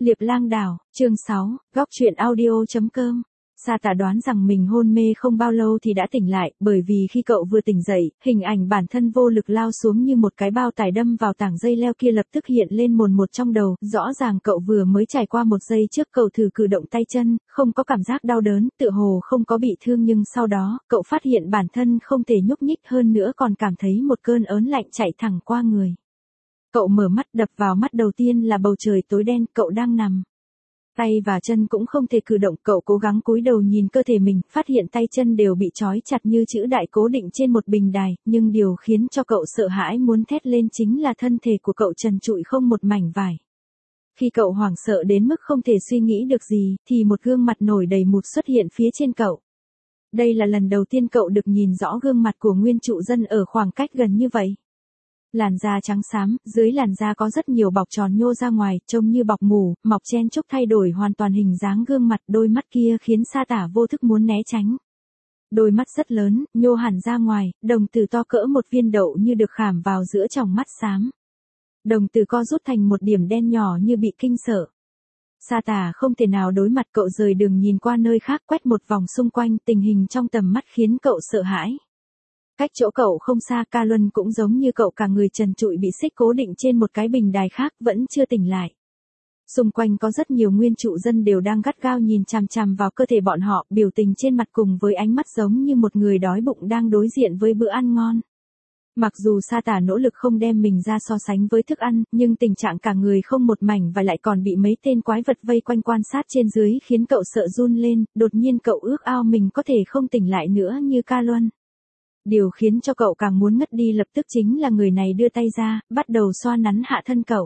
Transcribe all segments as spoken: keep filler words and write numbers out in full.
Liệp Lang Đảo, chương sáu, góc truyện audio chấm com. Sa Tà đoán rằng mình hôn mê không bao lâu thì đã tỉnh lại, bởi vì khi cậu vừa tỉnh dậy, hình ảnh bản thân vô lực lao xuống như một cái bao tải đâm vào tảng dây leo kia lập tức hiện lên mồn một trong đầu, rõ ràng cậu vừa mới trải qua một giây trước cậu thử cử động tay chân, không có cảm giác đau đớn, tựa hồ không có bị thương nhưng sau đó, cậu phát hiện bản thân không thể nhúc nhích hơn nữa còn cảm thấy một cơn ớn lạnh chạy thẳng qua người. Cậu mở mắt, đập vào mắt đầu tiên là bầu trời tối đen, cậu đang nằm. Tay và chân cũng không thể cử động, cậu cố gắng cúi đầu nhìn cơ thể mình, phát hiện tay chân đều bị trói chặt như chữ đại cố định trên một bình đài, nhưng điều khiến cho cậu sợ hãi muốn thét lên chính là thân thể của cậu trần trụi không một mảnh vải. Khi cậu hoảng sợ đến mức không thể suy nghĩ được gì, thì một gương mặt nổi đầy mụn xuất hiện phía trên cậu. Đây là lần đầu tiên cậu được nhìn rõ gương mặt của nguyên trụ dân ở khoảng cách gần như vậy. Làn da trắng xám, dưới làn da có rất nhiều bọc tròn nhô ra ngoài, trông như bọc mủ, mọc chen chúc thay đổi hoàn toàn hình dáng gương mặt, đôi mắt kia khiến Sa Tả vô thức muốn né tránh. Đôi mắt rất lớn, nhô hẳn ra ngoài, đồng tử to cỡ một viên đậu như được khảm vào giữa tròng mắt xám. Đồng tử co rút thành một điểm đen nhỏ như bị kinh sợ. Sa Tả không thể nào đối mặt, cậu rời đường nhìn qua nơi khác, quét một vòng xung quanh, tình hình trong tầm mắt khiến cậu sợ hãi. Cách chỗ cậu không xa, Ca Luân cũng giống như cậu, cả người trần trụi bị xích cố định trên một cái bình đài khác, vẫn chưa tỉnh lại. Xung quanh có rất nhiều nguyên trụ dân đều đang gắt gao nhìn chằm chằm vào cơ thể bọn họ, biểu tình trên mặt cùng với ánh mắt giống như một người đói bụng đang đối diện với bữa ăn ngon. Mặc dù Sa Tả nỗ lực không đem mình ra so sánh với thức ăn, nhưng tình trạng cả người không một mảnh và lại còn bị mấy tên quái vật vây quanh quan sát trên dưới khiến cậu sợ run lên, đột nhiên cậu ước ao mình có thể không tỉnh lại nữa như Ca Luân. Điều khiến cho cậu càng muốn ngất đi lập tức chính là người này đưa tay ra, bắt đầu xoa nắn hạ thân cậu.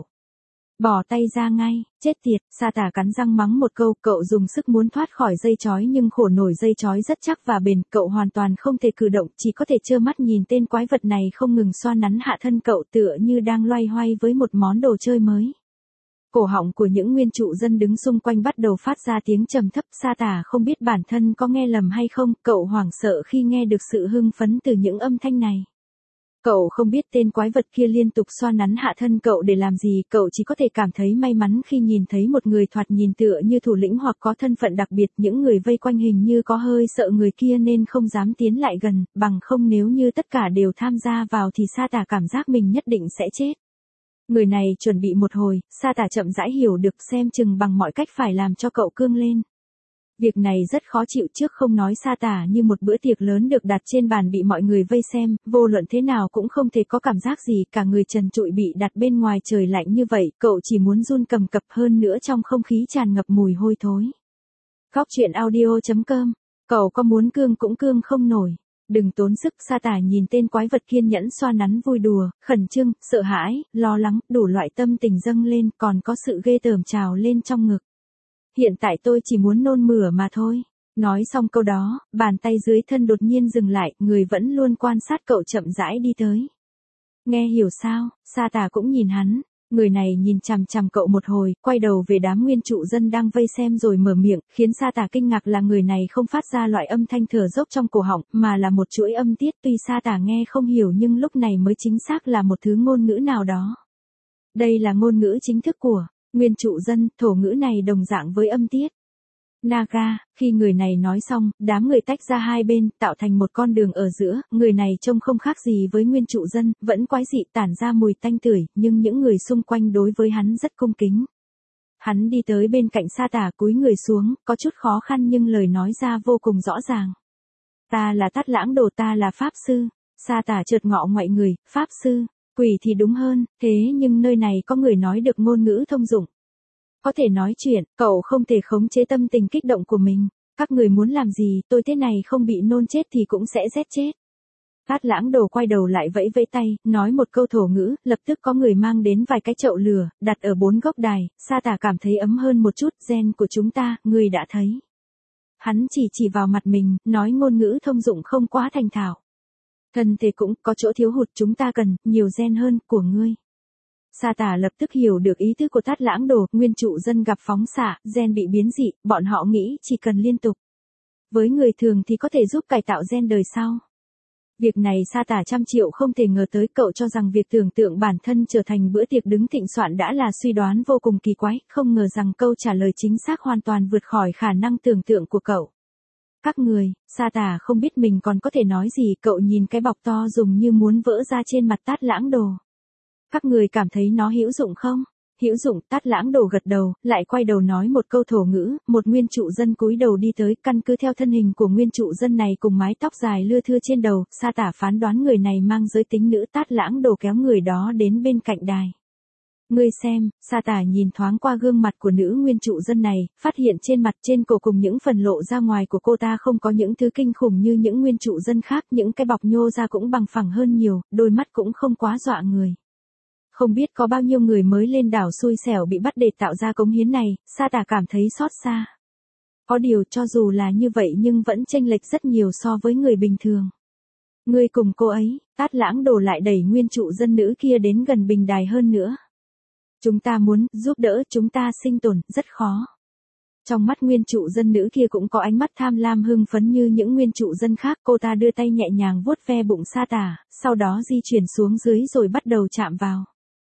Bỏ tay ra ngay, chết tiệt, Sa Tả cắn răng mắng một câu, cậu dùng sức muốn thoát khỏi dây chói nhưng khổ nổi dây chói rất chắc và bền, cậu hoàn toàn không thể cử động, chỉ có thể trơ mắt nhìn tên quái vật này không ngừng xoa nắn hạ thân cậu tựa như đang loay hoay với một món đồ chơi mới. Cổ họng của những nguyên trụ dân đứng xung quanh bắt đầu phát ra tiếng trầm thấp, Sa Tả không biết bản thân có nghe lầm hay không, cậu hoảng sợ khi nghe được sự hưng phấn từ những âm thanh này. Cậu không biết tên quái vật kia liên tục xoa nắn hạ thân cậu để làm gì, cậu chỉ có thể cảm thấy may mắn khi nhìn thấy một người thoạt nhìn tựa như thủ lĩnh hoặc có thân phận đặc biệt, những người vây quanh hình như có hơi sợ người kia nên không dám tiến lại gần, bằng không nếu như tất cả đều tham gia vào thì Sa Tả cảm giác mình nhất định sẽ chết. Người này chuẩn bị một hồi, Sa Tả chậm rãi hiểu được, xem chừng bằng mọi cách phải làm cho cậu cương lên. Việc này rất khó chịu, trước không nói Sa Tả như một bữa tiệc lớn được đặt trên bàn bị mọi người vây xem, vô luận thế nào cũng không thể có cảm giác gì, cả người trần trụi bị đặt bên ngoài trời lạnh như vậy, cậu chỉ muốn run cầm cập, hơn nữa trong không khí tràn ngập mùi hôi thối. Góc truyện audio chấm com, cậu có muốn cương cũng cương không nổi. Đừng tốn sức, Sa Tả nhìn tên quái vật kiên nhẫn xoa nắn vui đùa, khẩn trương, sợ hãi, lo lắng, đủ loại tâm tình dâng lên, còn có sự ghê tởm trào lên trong ngực. Hiện tại tôi chỉ muốn nôn mửa mà thôi. Nói xong câu đó, bàn tay dưới thân đột nhiên dừng lại, người vẫn luôn quan sát cậu chậm rãi đi tới. Nghe hiểu sao? Sa Tả cũng nhìn hắn. Người này nhìn chằm chằm cậu một hồi, quay đầu về đám nguyên trụ dân đang vây xem rồi mở miệng, khiến Sa Tả kinh ngạc là người này không phát ra loại âm thanh thở dốc trong cổ họng, mà là một chuỗi âm tiết, tuy Sa Tả nghe không hiểu nhưng lúc này mới chính xác là một thứ ngôn ngữ nào đó. Đây là ngôn ngữ chính thức của nguyên trụ dân, thổ ngữ này đồng dạng với âm tiết Naga. Khi người này nói xong, đám người tách ra hai bên, tạo thành một con đường ở giữa, người này trông không khác gì với nguyên trụ dân, vẫn quái dị, tản ra mùi tanh tưởi, nhưng những người xung quanh đối với hắn rất cung kính. Hắn đi tới bên cạnh Sa Tả, cúi người xuống, có chút khó khăn nhưng lời nói ra vô cùng rõ ràng. Ta là Tát Lãng Đồ, ta là Pháp Sư. Sa Tả chợt ngọ ngoại người, Pháp Sư, quỷ thì đúng hơn, thế nhưng nơi này có người nói được ngôn ngữ thông dụng. Có thể nói chuyện, cậu không thể khống chế tâm tình kích động của mình. Các người muốn làm gì, tôi thế này không bị nôn chết thì cũng sẽ rét chết. Tát Lãng Đồ quay đầu lại vẫy vẫy tay, nói một câu thổ ngữ, lập tức có người mang đến vài cái chậu lửa, đặt ở bốn góc đài, Sa Tả cảm thấy ấm hơn một chút, gen của chúng ta, người đã thấy. Hắn chỉ chỉ vào mặt mình, nói ngôn ngữ thông dụng không quá thành thạo. Thân thể cũng có chỗ thiếu hụt, chúng ta cần nhiều gen hơn của ngươi. Sa Tả lập tức hiểu được ý tứ của Tát Lãng Đồ, nguyên trụ dân gặp phóng xạ, gen bị biến dị, bọn họ nghĩ chỉ cần liên tục. Với người thường thì có thể giúp cải tạo gen đời sau. Việc này Sa Tả trăm triệu không thể ngờ tới, cậu cho rằng việc tưởng tượng bản thân trở thành bữa tiệc đứng thịnh soạn đã là suy đoán vô cùng kỳ quái, không ngờ rằng câu trả lời chính xác hoàn toàn vượt khỏi khả năng tưởng tượng của cậu. Các người, Sa Tả không biết mình còn có thể nói gì, cậu nhìn cái bọc to dùng như muốn vỡ ra trên mặt Tát Lãng Đồ. Các người cảm thấy nó hữu dụng không? Hữu dụng, Tát Lãng Đồ gật đầu, lại quay đầu nói một câu thổ ngữ, một nguyên trụ dân cúi đầu đi tới, căn cứ theo thân hình của nguyên trụ dân này cùng mái tóc dài lưa thưa trên đầu, Sa Tả phán đoán người này mang giới tính nữ. Tát Lãng Đồ kéo người đó đến bên cạnh đài. Ngươi xem, Sa Tả nhìn thoáng qua gương mặt của nữ nguyên trụ dân này, phát hiện trên mặt trên cổ cùng những phần lộ ra ngoài của cô ta không có những thứ kinh khủng như những nguyên trụ dân khác, những cái bọc nhô ra cũng bằng phẳng hơn nhiều, đôi mắt cũng không quá dọa người. Không biết có bao nhiêu người mới lên đảo xui xẻo bị bắt để tạo ra cống hiến này, Sa Tả cảm thấy xót xa. Có điều cho dù là như vậy nhưng vẫn chênh lệch rất nhiều so với người bình thường. Ngươi cùng cô ấy, Tát Lãng Đồ lại đẩy nguyên trụ dân nữ kia đến gần bình đài hơn nữa. Chúng ta muốn giúp đỡ chúng ta sinh tồn, rất khó. Trong mắt nguyên trụ dân nữ kia cũng có ánh mắt tham lam hưng phấn như những nguyên trụ dân khác, cô ta đưa tay nhẹ nhàng vuốt ve bụng Sa Tả, sau đó di chuyển xuống dưới rồi bắt đầu chạm vào.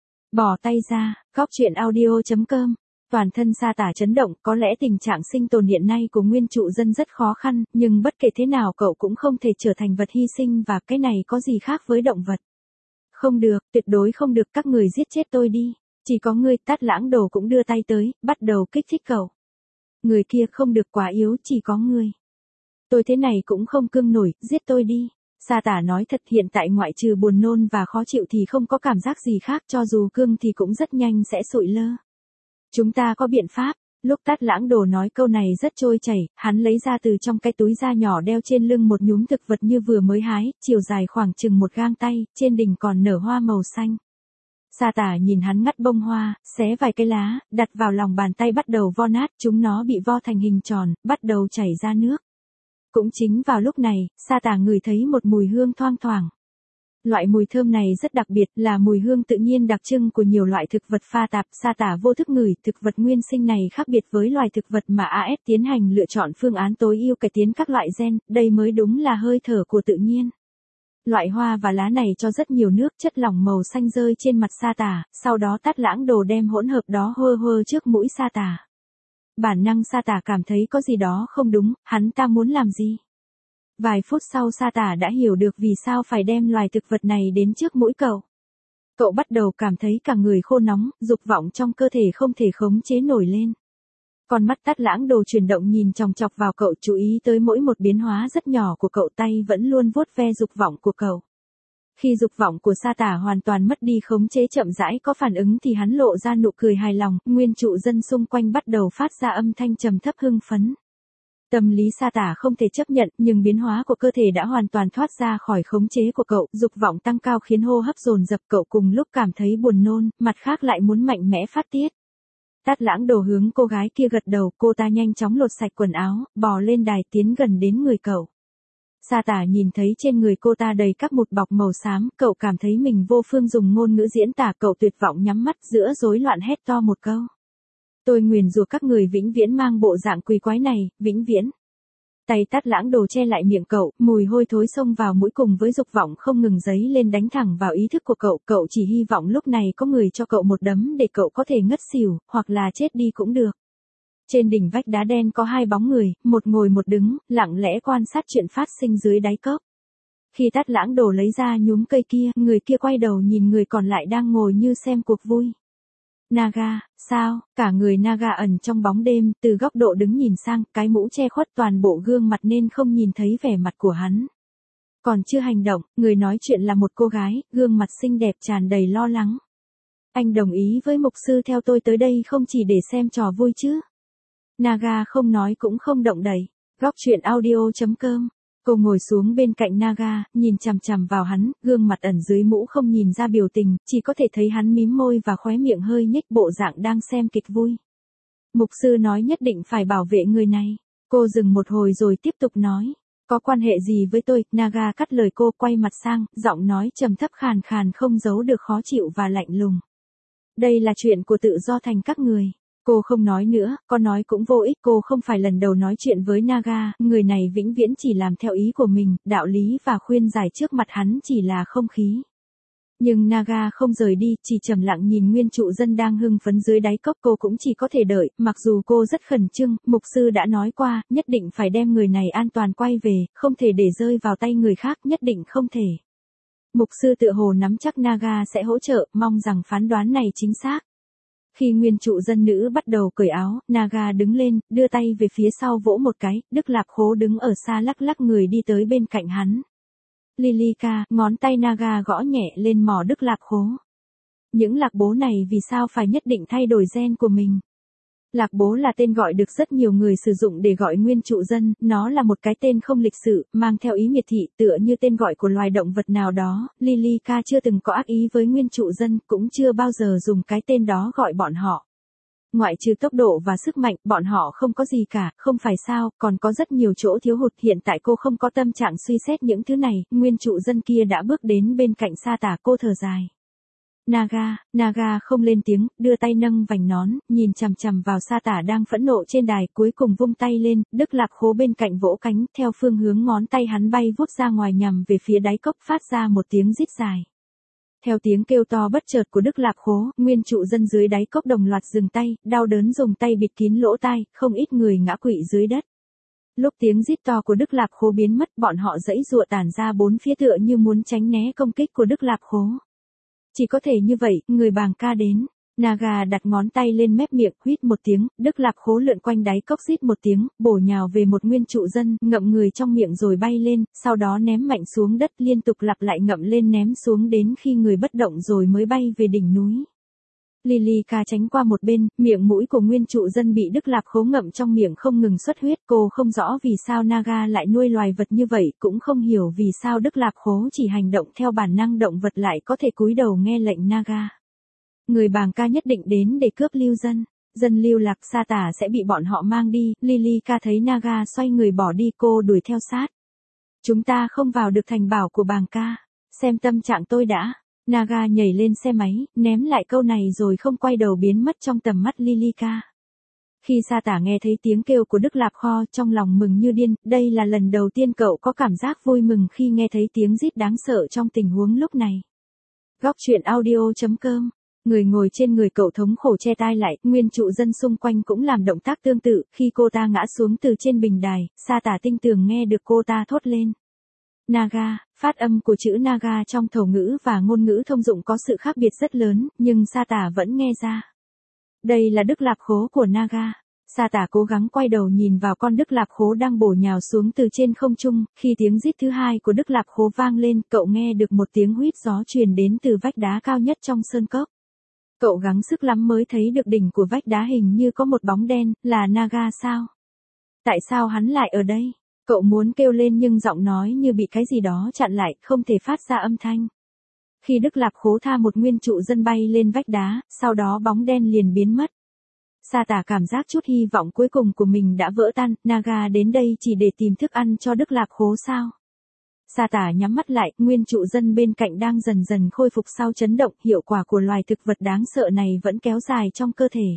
Bỏ tay ra, góc truyện audio chấm com. Toàn thân Sa Tả chấn động, có lẽ tình trạng sinh tồn hiện nay của nguyên trụ dân rất khó khăn, nhưng bất kể thế nào cậu cũng không thể trở thành vật hy sinh và cái này có gì khác với động vật. Không được, tuyệt đối không được, các người giết chết tôi đi. Chỉ có ngươi. Tát Lãng Đồ cũng đưa tay tới, bắt đầu kích thích cậu. Người kia không được quá yếu, chỉ có ngươi. Tôi thế này cũng không cương nổi, giết tôi đi. Sa Tả nói thật, hiện tại ngoại trừ buồn nôn và khó chịu thì không có cảm giác gì khác, cho dù cương thì cũng rất nhanh sẽ sụi lơ. Chúng ta có biện pháp. Lúc Tát Lãng Đồ nói câu này rất trôi chảy, hắn lấy ra từ trong cái túi da nhỏ đeo trên lưng một nhúm thực vật như vừa mới hái, chiều dài khoảng chừng một gang tay, trên đỉnh còn nở hoa màu xanh. Sa Tả nhìn hắn ngắt bông hoa, xé vài cái lá, đặt vào lòng bàn tay bắt đầu vo nát, chúng nó bị vo thành hình tròn, bắt đầu chảy ra nước. Cũng chính vào lúc này, Sa Tả ngửi thấy một mùi hương thoang thoảng. Loại mùi thơm này rất đặc biệt, là mùi hương tự nhiên đặc trưng của nhiều loại thực vật pha tạp. Sa Tả vô thức ngửi, thực vật nguyên sinh này khác biệt với loài thực vật mà a ép tiến hành lựa chọn phương án tối ưu cải tiến các loại gen, đây mới đúng là hơi thở của tự nhiên. Loại hoa và lá này cho rất nhiều nước chất lỏng màu xanh rơi trên mặt Sa Tả, sau đó Tát Lãng Đồ đem hỗn hợp đó hơ hơ trước mũi Sa Tả. Bản năng Sa Tả cảm thấy có gì đó không đúng, hắn ta muốn làm gì? Vài phút sau Sa Tả đã hiểu được vì sao phải đem loài thực vật này đến trước mũi cậu. Cậu bắt đầu cảm thấy cả người khô nóng, dục vọng trong cơ thể không thể khống chế nổi lên. Con mắt Tát Lãng Đồ chuyển động nhìn chòng chọc vào cậu, chú ý tới mỗi một biến hóa rất nhỏ của cậu, tay vẫn luôn vuốt ve dục vọng của cậu. Khi dục vọng của Sa Tả hoàn toàn mất đi khống chế, chậm rãi có phản ứng thì hắn lộ ra nụ cười hài lòng, nguyên trụ dân xung quanh bắt đầu phát ra âm thanh trầm thấp hưng phấn. Tâm lý Sa Tả không thể chấp nhận, nhưng biến hóa của cơ thể đã hoàn toàn thoát ra khỏi khống chế của cậu, dục vọng tăng cao khiến hô hấp dồn dập, cậu cùng lúc cảm thấy buồn nôn, mặt khác lại muốn mạnh mẽ phát tiết. Tát Lãng Đồ hướng cô gái kia gật đầu, cô ta nhanh chóng lột sạch quần áo, bò lên đài tiến gần đến người cậu. Sa Tả nhìn thấy trên người cô ta đầy các một bọc màu xám, cậu cảm thấy mình vô phương dùng ngôn ngữ diễn tả, cậu tuyệt vọng nhắm mắt giữa rối loạn hét to một câu. Tôi nguyền rủa các người vĩnh viễn mang bộ dạng quỷ quái này, vĩnh viễn. Tay Tát Lãng Đồ che lại miệng cậu, mùi hôi thối xông vào mũi cùng với dục vọng không ngừng dấy lên đánh thẳng vào ý thức của cậu, cậu chỉ hy vọng lúc này có người cho cậu một đấm để cậu có thể ngất xỉu, hoặc là chết đi cũng được. Trên đỉnh vách đá đen có hai bóng người, một ngồi một đứng, lặng lẽ quan sát chuyện phát sinh dưới đáy cốc. Khi Tát Lãng Đồ lấy ra nhúm cây kia, người kia quay đầu nhìn người còn lại đang ngồi như xem cuộc vui. Naga, sao? Cả người Naga ẩn trong bóng đêm, từ góc độ đứng nhìn sang, cái mũ che khuất toàn bộ gương mặt nên không nhìn thấy vẻ mặt của hắn. Còn chưa hành động, người nói chuyện là một cô gái, gương mặt xinh đẹp tràn đầy lo lắng. Anh đồng ý với mục sư theo tôi tới đây không chỉ để xem trò vui chứ? Naga không nói cũng không động đậy. Góc truyện audio chấm com. Cô ngồi xuống bên cạnh Naga, nhìn chằm chằm vào hắn, gương mặt ẩn dưới mũ không nhìn ra biểu tình, chỉ có thể thấy hắn mím môi và khóe miệng hơi nhếch, bộ dạng đang xem kịch vui. Mục sư nói nhất định phải bảo vệ người này. Cô dừng một hồi rồi tiếp tục nói. Có quan hệ gì với tôi? Naga cắt lời cô, quay mặt sang, giọng nói trầm thấp khàn khàn không giấu được khó chịu và lạnh lùng. Đây là chuyện của tự do thành các người. Cô không nói nữa, có nói cũng vô ích, cô không phải lần đầu nói chuyện với Naga, người này vĩnh viễn chỉ làm theo ý của mình, đạo lý và khuyên giải trước mặt hắn chỉ là không khí. Nhưng Naga không rời đi, chỉ trầm lặng nhìn nguyên trụ dân đang hưng phấn dưới đáy cốc, cô cũng chỉ có thể đợi, mặc dù cô rất khẩn trương, mục sư đã nói qua, nhất định phải đem người này an toàn quay về, không thể để rơi vào tay người khác, nhất định không thể. Mục sư tựa hồ nắm chắc Naga sẽ hỗ trợ, mong rằng phán đoán này chính xác. Khi nguyên trụ dân nữ bắt đầu cởi áo, Naga đứng lên, đưa tay về phía sau vỗ một cái, Đức Lạp Khố đứng ở xa lắc lắc người đi tới bên cạnh hắn. Lilica, ngón tay Naga gõ nhẹ lên mỏ Đức Lạp Khố. Những lạc bố này vì sao phải nhất định thay đổi gen của mình? Lạc bố là tên gọi được rất nhiều người sử dụng để gọi nguyên trụ dân, nó là một cái tên không lịch sự, mang theo ý miệt thị, tựa như tên gọi của loài động vật nào đó. Lilica chưa từng có ác ý với nguyên trụ dân, cũng chưa bao giờ dùng cái tên đó gọi bọn họ. Ngoại trừ tốc độ và sức mạnh, bọn họ không có gì cả, không phải sao, còn có rất nhiều chỗ thiếu hụt. Hiện tại cô không có tâm trạng suy xét những thứ này, nguyên trụ dân kia đã bước đến bên cạnh Sa Tả, cô thở dài. Naga, Naga không lên tiếng, đưa tay nâng vành nón, nhìn chằm chằm vào Sa Tả đang phẫn nộ trên đài, cuối cùng vung tay lên, Đức Lạp Khố bên cạnh vỗ cánh, theo phương hướng ngón tay hắn bay vút ra ngoài nhằm về phía đáy cốc, phát ra một tiếng rít dài. Theo tiếng kêu to bất chợt của Đức Lạp Khố, nguyên trụ dân dưới đáy cốc đồng loạt dừng tay, đau đớn dùng tay bịt kín lỗ tai, không ít người ngã quỵ dưới đất. Lúc tiếng rít to của Đức Lạp Khố biến mất, bọn họ giãy giụa tản ra bốn phía tựa như muốn tránh né công kích của Đức Lạp Khố. Chỉ có thể như vậy, người bàng ca đến. Naga đặt ngón tay lên mép miệng, huýt một tiếng, Đức Lạp Khố lượn quanh đáy cốc rít một tiếng, bổ nhào về một nguyên trụ dân, ngậm người trong miệng rồi bay lên, sau đó ném mạnh xuống đất, liên tục lặp lại ngậm lên ném xuống đến khi người bất động rồi mới bay về đỉnh núi. Lilica tránh qua một bên, miệng mũi của nguyên trụ dân bị Đức Lạp Khố ngậm trong miệng không ngừng xuất huyết, cô không rõ vì sao Naga lại nuôi loài vật như vậy, cũng không hiểu vì sao Đức Lạp Khố chỉ hành động theo bản năng, động vật lại có thể cúi đầu nghe lệnh Naga. Người bàng ca nhất định đến để cướp lưu dân, dân lưu lạc, Sa Tả sẽ bị bọn họ mang đi. Lilica thấy Naga xoay người bỏ đi, cô đuổi theo sát. Chúng ta không vào được thành bảo của bàng ca, xem tâm trạng tôi đã. Naga nhảy lên xe máy, ném lại câu này rồi không quay đầu biến mất trong tầm mắt Lilica. Khi Sa Tả nghe thấy tiếng kêu của Đức Lạp Kho, trong lòng mừng như điên, đây là lần đầu tiên cậu có cảm giác vui mừng khi nghe thấy tiếng rít đáng sợ trong tình huống lúc này. Góc truyện audio chấm com. Người ngồi trên người cậu thống khổ che tai lại, nguyên trụ dân xung quanh cũng làm động tác tương tự, khi cô ta ngã xuống từ trên bình đài, Sa Tả tinh tường nghe được cô ta thốt lên. Naga, phát âm của chữ Naga trong thổ ngữ và ngôn ngữ thông dụng có sự khác biệt rất lớn, nhưng Sa Tả vẫn nghe ra. Đây là Đức Lạp Khố của Naga. Sa Tả cố gắng quay đầu nhìn vào con Đức Lạp Khố đang bổ nhào xuống từ trên không trung, khi tiếng rít thứ hai của Đức Lạp Khố vang lên, cậu nghe được một tiếng huýt gió truyền đến từ vách đá cao nhất trong sơn cốc. Cậu gắng sức lắm mới thấy được đỉnh của vách đá, hình như có một bóng đen, là Naga sao? Tại sao hắn lại ở đây? Cậu muốn kêu lên nhưng giọng nói như bị cái gì đó chặn lại, không thể phát ra âm thanh. Khi Đức Lạp Khố tha một nguyên trụ dân bay lên vách đá, sau đó bóng đen liền biến mất. Sa Tả cảm giác chút hy vọng cuối cùng của mình đã vỡ tan, Naga đến đây chỉ để tìm thức ăn cho Đức Lạp Khố sao? Sa Tả nhắm mắt lại, nguyên trụ dân bên cạnh đang dần dần khôi phục sau chấn động, hiệu quả của loài thực vật đáng sợ này vẫn kéo dài trong cơ thể.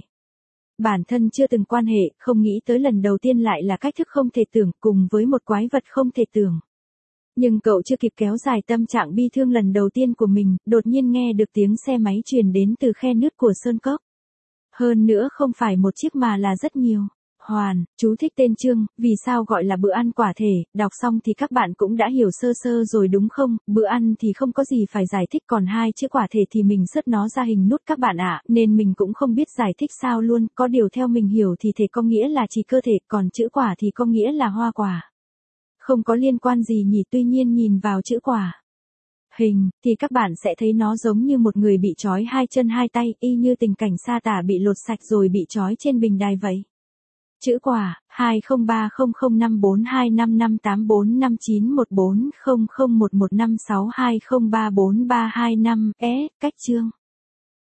Bản thân chưa từng quan hệ, không nghĩ tới lần đầu tiên lại là cách thức không thể tưởng, cùng với một quái vật không thể tưởng. Nhưng cậu chưa kịp kéo dài tâm trạng bi thương lần đầu tiên của mình, đột nhiên nghe được tiếng xe máy truyền đến từ khe nứt của sơn cốc. Hơn nữa không phải một chiếc mà là rất nhiều. Hoàn, chú thích tên chương, vì sao gọi là bữa ăn quả thể, đọc xong thì các bạn cũng đã hiểu sơ sơ rồi đúng không, bữa ăn thì không có gì phải giải thích, còn hai chữ quả thể thì mình sớt nó ra hình nút các bạn ạ, nên mình cũng không biết giải thích sao luôn, có điều theo mình hiểu thì thể có nghĩa là chỉ cơ thể, còn chữ quả thì có nghĩa là hoa quả. Không có liên quan gì nhỉ, tuy nhiên nhìn vào chữ quả hình, thì các bạn sẽ thấy nó giống như một người bị trói hai chân hai tay, y như tình cảnh Sa Tả bị lột sạch rồi bị trói trên bình đài vậy. Chữ quả, hai không ba không không năm bốn hai năm năm tám bốn năm chín một bốn không không một một năm sáu hai không ba bốn ba hai năm, é, cách chương.